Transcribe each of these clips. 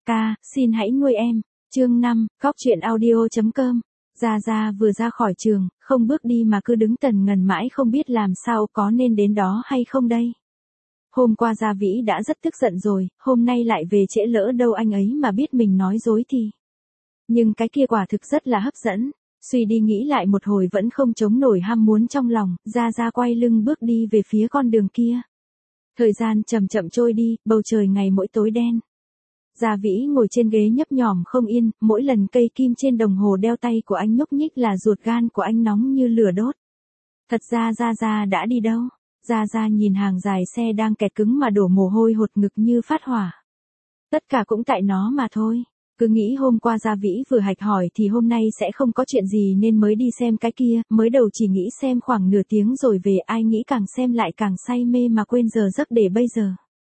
Ca, xin hãy nuôi em. Chương 5, Góc truyện audio.com. Gia Gia vừa ra khỏi trường, không bước đi mà cứ đứng tần ngần mãi không biết làm sao có nên đến đó hay không đây. Hôm qua Gia Vĩ đã rất tức giận rồi, hôm nay lại về trễ lỡ đâu anh ấy mà biết mình nói dối thì. Nhưng cái kia quả thực rất là hấp dẫn. Suy đi nghĩ lại một hồi vẫn không chống nổi ham muốn trong lòng, Gia Gia quay lưng bước đi về phía con đường kia. Thời gian chậm chậm trôi đi, bầu trời ngày mỗi tối đen. Gia Vĩ ngồi trên ghế nhấp nhổm không yên, mỗi lần cây kim trên đồng hồ đeo tay của anh nhúc nhích là ruột gan của anh nóng như lửa đốt. Thật ra Gia Gia đã đi đâu? Gia Gia nhìn hàng dài xe đang kẹt cứng mà đổ mồ hôi hột ngực như phát hỏa. Tất cả cũng tại nó mà thôi. Cứ nghĩ hôm qua Gia Vĩ vừa hạch hỏi thì hôm nay sẽ không có chuyện gì nên mới đi xem cái kia, mới đầu chỉ nghĩ xem khoảng nửa tiếng rồi về, ai nghĩ càng xem lại càng say mê mà quên giờ giấc để bây giờ.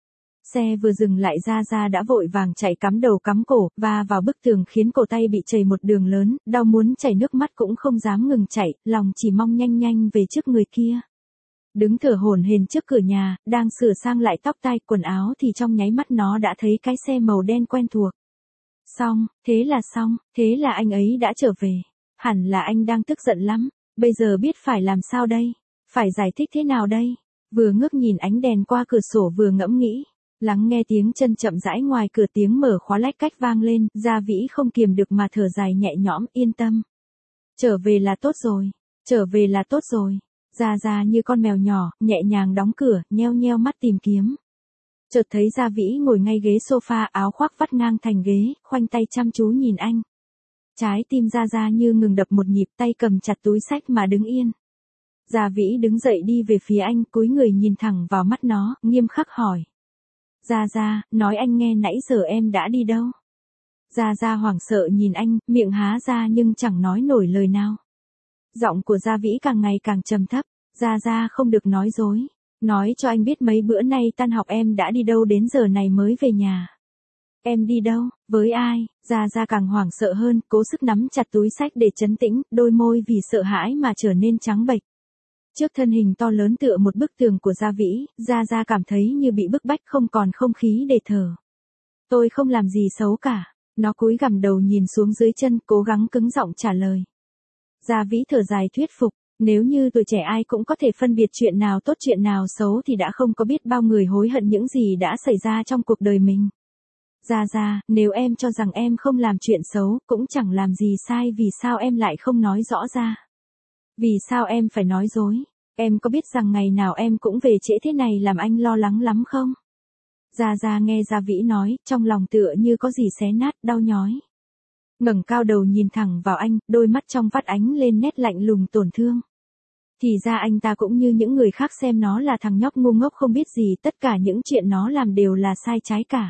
Xe vừa dừng lại Gia Gia đã vội vàng chạy cắm đầu cắm cổ, và vào bức tường khiến cổ tay bị chảy một đường lớn, đau muốn chảy nước mắt cũng không dám ngừng chảy, lòng chỉ mong nhanh nhanh về trước người kia. Đứng thở hổn hển trước cửa nhà, đang sửa sang lại tóc tai quần áo thì trong nháy mắt nó đã thấy cái xe màu đen quen thuộc. Xong, thế là anh ấy đã trở về. Hẳn là anh đang tức giận lắm, bây giờ biết phải làm sao đây, phải giải thích thế nào đây. Vừa ngước nhìn ánh đèn qua cửa sổ vừa ngẫm nghĩ, lắng nghe tiếng chân chậm rãi ngoài cửa, tiếng mở khóa lách cách vang lên, Gia Vĩ không kiềm được mà thở dài nhẹ nhõm, yên tâm. Trở về là tốt rồi, trở về là tốt rồi. Gia Gia như con mèo nhỏ, nhẹ nhàng đóng cửa, nheo nheo mắt tìm kiếm. Chợt thấy Gia Vĩ ngồi ngay ghế sofa, áo khoác vắt ngang thành ghế, khoanh tay chăm chú nhìn anh. Trái tim Gia Gia như ngừng đập một nhịp, tay cầm chặt túi xách mà đứng yên. Gia Vĩ đứng dậy đi về phía anh, cúi người nhìn thẳng vào mắt nó, nghiêm khắc hỏi. Gia Gia, nói anh nghe nãy giờ em đã đi đâu? Gia Gia hoảng sợ nhìn anh, miệng há ra nhưng chẳng nói nổi lời nào. Giọng của Gia Vĩ càng ngày càng trầm thấp. Gia Gia không được nói dối. Nói cho anh biết mấy bữa nay tan học em đã đi đâu đến giờ này mới về nhà. Em đi đâu, với ai? Gia Gia càng hoảng sợ hơn, cố sức nắm chặt túi xách để trấn tĩnh, đôi môi vì sợ hãi mà trở nên trắng bệch. Trước thân hình to lớn tựa một bức tường của Gia Vĩ, Gia Gia cảm thấy như bị bức bách không còn không khí để thở. Tôi không làm gì xấu cả. Nó cúi gằm đầu nhìn xuống dưới chân, cố gắng cứng giọng trả lời. Gia Vĩ thở dài thuyết phục. Nếu như tuổi trẻ ai cũng có thể phân biệt chuyện nào tốt chuyện nào xấu thì đã không có biết bao người hối hận những gì đã xảy ra trong cuộc đời mình. Gia Gia, nếu em cho rằng em không làm chuyện xấu, cũng chẳng làm gì sai, vì sao em lại không nói rõ ra? Vì sao em phải nói dối? Em có biết rằng ngày nào em cũng về trễ thế này làm anh lo lắng lắm không? Gia Gia nghe Gia Vĩ nói, trong lòng tựa như có gì xé nát, đau nhói. Ngẩng cao đầu nhìn thẳng vào anh, đôi mắt trong vắt ánh lên nét lạnh lùng tổn thương. Thì ra anh ta cũng như những người khác xem nó là thằng nhóc ngu ngốc không biết gì, tất cả những chuyện nó làm đều là sai trái cả.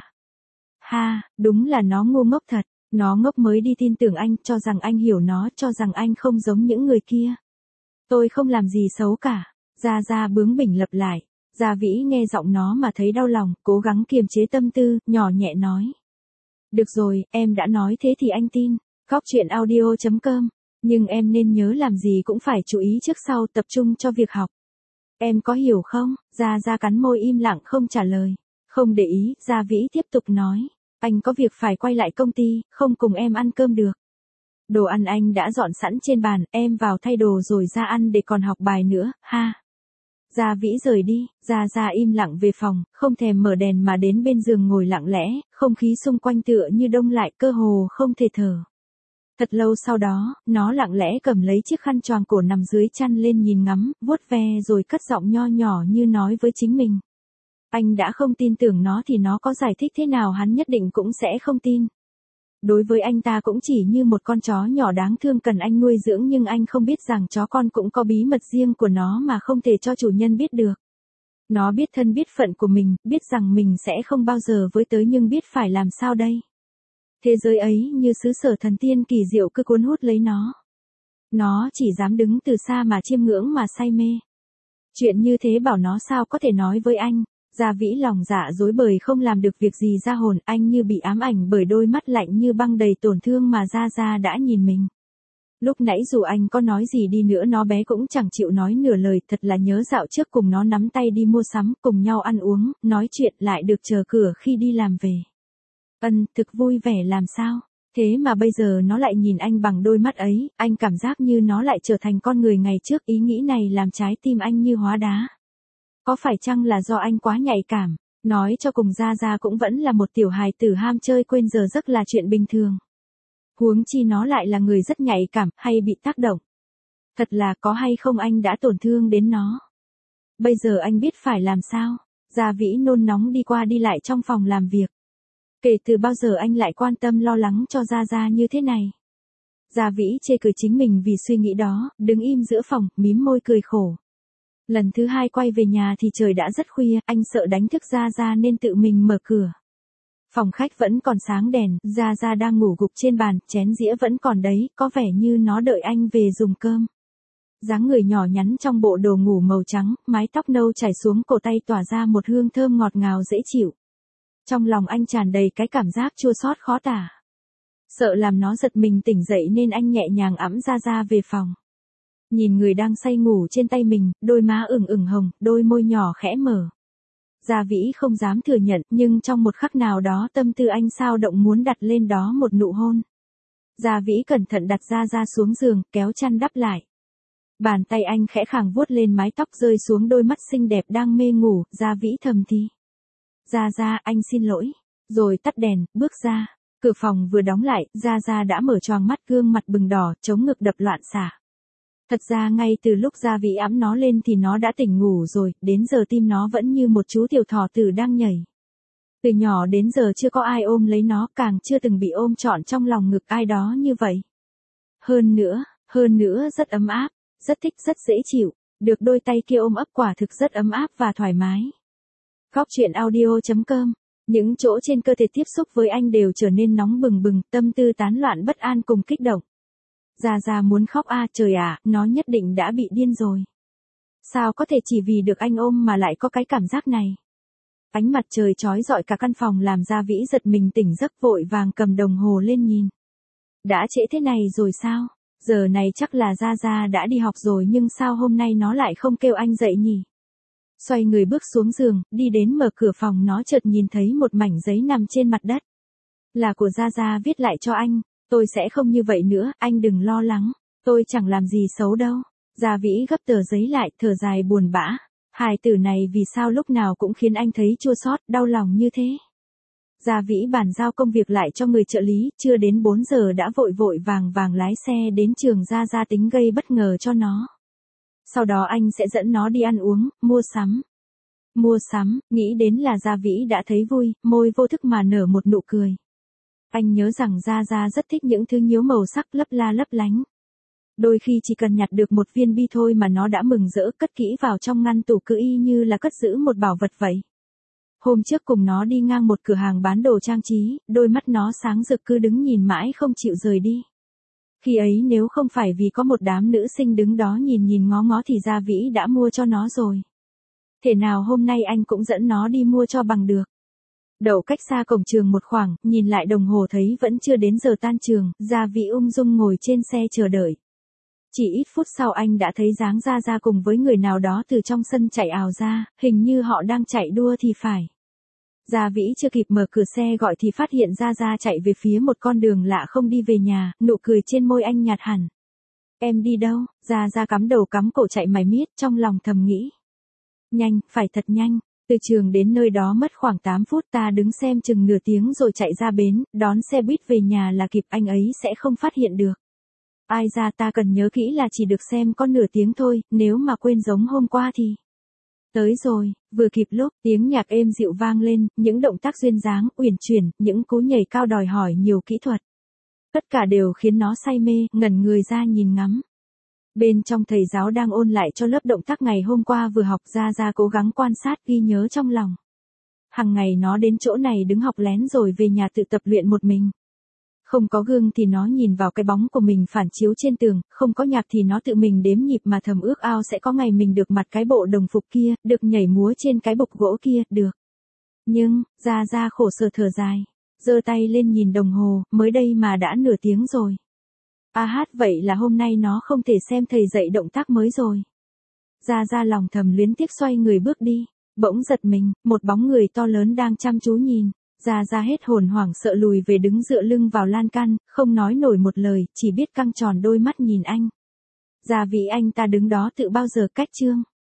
Ha, đúng là nó ngu ngốc thật, nó ngốc mới đi tin tưởng anh, cho rằng anh hiểu nó, cho rằng anh không giống những người kia. Tôi không làm gì xấu cả. Gia Gia bướng bỉnh lặp lại. Gia Vĩ nghe giọng nó mà thấy đau lòng, cố gắng kiềm chế tâm tư, nhỏ nhẹ nói. Được rồi, em đã nói thế thì anh tin. Góc truyện audio.com. Nhưng em nên nhớ làm gì cũng phải chú ý trước sau, tập trung cho việc học. Em có hiểu không? Gia Gia cắn môi im lặng không trả lời. Không để ý, Gia Vĩ tiếp tục nói. Anh có việc phải quay lại công ty, không cùng em ăn cơm được. Đồ ăn anh đã dọn sẵn trên bàn, em vào thay đồ rồi ra ăn để còn học bài nữa, ha. Gia Vĩ rời đi, Gia Gia im lặng về phòng, không thèm mở đèn mà đến bên giường ngồi lặng lẽ, không khí xung quanh tựa như đông lại, cơ hồ không thể thở. Thật lâu sau đó, nó lặng lẽ cầm lấy chiếc khăn choàng cổ nằm dưới chăn lên nhìn ngắm, vuốt ve rồi cất giọng nho nhỏ như nói với chính mình. Anh đã không tin tưởng nó thì nó có giải thích thế nào hắn nhất định cũng sẽ không tin. Đối với anh ta cũng chỉ như một con chó nhỏ đáng thương cần anh nuôi dưỡng, nhưng anh không biết rằng chó con cũng có bí mật riêng của nó mà không thể cho chủ nhân biết được. Nó biết thân biết phận của mình, biết rằng mình sẽ không bao giờ với tới, nhưng biết phải làm sao đây. Thế giới ấy như xứ sở thần tiên kỳ diệu cứ cuốn hút lấy nó. Nó chỉ dám đứng từ xa mà chiêm ngưỡng mà say mê. Chuyện như thế bảo nó sao có thể nói với anh. Gia Vĩ lòng dạ dối bời không làm được việc gì ra hồn, anh như bị ám ảnh bởi đôi mắt lạnh như băng đầy tổn thương mà Gia Gia đã nhìn mình. Lúc nãy dù anh có nói gì đi nữa nó bé cũng chẳng chịu nói nửa lời, thật là nhớ dạo trước cùng nó nắm tay đi mua sắm, cùng nhau ăn uống, nói chuyện lại được chờ cửa khi đi làm về. Thực vui vẻ làm sao? Thế mà bây giờ nó lại nhìn anh bằng đôi mắt ấy, anh cảm giác như nó lại trở thành con người ngày trước, ý nghĩ này làm trái tim anh như hóa đá. Có phải chăng là do anh quá nhạy cảm? Nói cho cùng Gia Gia cũng vẫn là một tiểu hài tử ham chơi quên giờ giấc là chuyện bình thường. Huống chi nó lại là người rất nhạy cảm, hay bị tác động. Thật là có hay không anh đã tổn thương đến nó. Bây giờ anh biết phải làm sao? Gia Vĩ nôn nóng đi qua đi lại trong phòng làm việc. Kể từ bao giờ anh lại quan tâm lo lắng cho Gia Gia như thế này? Gia Vĩ chê cười chính mình vì suy nghĩ đó, đứng im giữa phòng, mím môi cười khổ. Lần thứ hai quay về nhà thì trời đã rất khuya, anh sợ đánh thức Gia Gia nên tự mình mở cửa. Phòng khách vẫn còn sáng đèn, Gia Gia đang ngủ gục trên bàn, chén dĩa vẫn còn đấy, có vẻ như nó đợi anh về dùng cơm. Dáng người nhỏ nhắn trong bộ đồ ngủ màu trắng, mái tóc nâu chảy xuống cổ tay tỏa ra một hương thơm ngọt ngào dễ chịu. Trong lòng anh tràn đầy cái cảm giác chua xót khó tả. Sợ làm nó giật mình tỉnh dậy nên anh nhẹ nhàng ẵm Gia Gia về phòng. Nhìn người đang say ngủ trên tay mình, đôi má ửng ửng hồng, đôi môi nhỏ khẽ mở. Gia Vĩ không dám thừa nhận, nhưng trong một khắc nào đó tâm tư anh xao động muốn đặt lên đó một nụ hôn. Gia Vĩ cẩn thận đặt Gia Gia xuống giường, kéo chăn đắp lại. Bàn tay anh khẽ khàng vuốt lên mái tóc rơi xuống đôi mắt xinh đẹp đang mê ngủ, Gia Vĩ thầm thì. Gia Gia, anh xin lỗi. Rồi tắt đèn, bước ra. Cửa phòng vừa đóng lại, Gia Gia đã mở choàng mắt, gương mặt bừng đỏ, chống ngực đập loạn xạ. Thật ra ngay từ lúc Gia Vĩ ẵm nó lên thì nó đã tỉnh ngủ rồi, đến giờ tim nó vẫn như một chú tiểu thỏ tử đang nhảy. Từ nhỏ đến giờ chưa có ai ôm lấy nó, càng chưa từng bị ôm trọn trong lòng ngực ai đó như vậy. Hơn nữa rất ấm áp, rất thích, rất dễ chịu, được đôi tay kia ôm ấp quả thực rất ấm áp và thoải mái. Góc truyện audio.com, những chỗ trên cơ thể tiếp xúc với anh đều trở nên nóng bừng bừng, tâm tư tán loạn bất an cùng kích động. Gia Gia muốn khóc trời ạ, nó nhất định đã bị điên rồi. Sao có thể chỉ vì được anh ôm mà lại có cái cảm giác này? Ánh mặt trời chói rọi cả căn phòng làm Gia Vĩ giật mình tỉnh giấc, vội vàng cầm đồng hồ lên nhìn. Đã trễ thế này rồi sao? Giờ này chắc là Gia Gia đã đi học rồi, nhưng sao hôm nay nó lại không kêu anh dậy nhỉ? Xoay người bước xuống giường, đi đến mở cửa phòng, nó chợt nhìn thấy một mảnh giấy nằm trên mặt đất. Là của Gia Gia viết lại cho anh. Tôi sẽ không như vậy nữa, anh đừng lo lắng. Tôi chẳng làm gì xấu đâu. Gia Vĩ gấp tờ giấy lại, thở dài buồn bã. Hài tử này vì sao lúc nào cũng khiến anh thấy chua xót, đau lòng như thế. Gia Vĩ bàn giao công việc lại cho người trợ lý, chưa đến 4 giờ đã vội vội vàng vàng lái xe đến trường Gia Gia, tính gây bất ngờ cho nó. Sau đó anh sẽ dẫn nó đi ăn uống, mua sắm. Mua sắm, nghĩ đến là Gia Vĩ đã thấy vui, môi vô thức mà nở một nụ cười. Anh nhớ rằng Gia Gia rất thích những thứ nhuốm màu sắc lấp la lấp lánh. Đôi khi chỉ cần nhặt được một viên bi thôi mà nó đã mừng rỡ, cất kỹ vào trong ngăn tủ cứ y như là cất giữ một bảo vật vậy. Hôm trước cùng nó đi ngang một cửa hàng bán đồ trang trí, đôi mắt nó sáng rực cứ đứng nhìn mãi không chịu rời đi. Khi ấy nếu không phải vì có một đám nữ sinh đứng đó nhìn ngó ngó thì Gia Vĩ đã mua cho nó rồi. Thế nào hôm nay anh cũng dẫn nó đi mua cho bằng được. Đậu cách xa cổng trường một khoảng, nhìn lại đồng hồ thấy vẫn chưa đến giờ tan trường, Gia Vĩ ung dung ngồi trên xe chờ đợi. Chỉ ít phút sau anh đã thấy dáng Gia Gia cùng với người nào đó từ trong sân chạy ào ra, hình như họ đang chạy đua thì phải. Gia Vĩ chưa kịp mở cửa xe gọi thì phát hiện Gia Gia chạy về phía một con đường lạ, không đi về nhà, nụ cười trên môi anh nhạt hẳn. Em đi đâu? Gia Gia cắm đầu cắm cổ chạy mải miết, trong lòng thầm nghĩ. Nhanh, phải thật nhanh. Từ trường đến nơi đó mất khoảng 8 phút, ta đứng xem chừng nửa tiếng rồi chạy ra bến, đón xe buýt về nhà là kịp, anh ấy sẽ không phát hiện được. Ai ra, ta cần nhớ kỹ là chỉ được xem có nửa tiếng thôi, nếu mà quên giống hôm qua thì. Tới rồi, vừa kịp lúc, tiếng nhạc êm dịu vang lên, những động tác duyên dáng, uyển chuyển, những cú nhảy cao đòi hỏi nhiều kỹ thuật. Tất cả đều khiến nó say mê, ngẩn người ra nhìn ngắm. Bên trong thầy giáo đang ôn lại cho lớp động tác ngày hôm qua vừa học. Gia Gia cố gắng quan sát ghi nhớ trong lòng. Hằng ngày nó đến chỗ này đứng học lén rồi về nhà tự tập luyện một mình. Không có gương thì nó nhìn vào cái bóng của mình phản chiếu trên tường, không có nhạc thì nó tự mình đếm nhịp mà thầm ước ao sẽ có ngày mình được mặc cái bộ đồng phục kia, được nhảy múa trên cái bục gỗ kia, được. Nhưng, Gia Gia khổ sở thở dài, giơ tay lên nhìn đồng hồ, mới đây mà đã nửa tiếng rồi. Vậy là hôm nay nó không thể xem thầy dạy động tác mới rồi. Gia Gia lòng thầm luyến tiếc xoay người bước đi, bỗng giật mình, một bóng người to lớn đang chăm chú nhìn. Gia Gia hết hồn hoảng sợ lùi về đứng dựa lưng vào lan can, không nói nổi một lời, chỉ biết căng tròn đôi mắt nhìn anh. Gia Vĩ anh ta đứng đó tự bao giờ cách Trương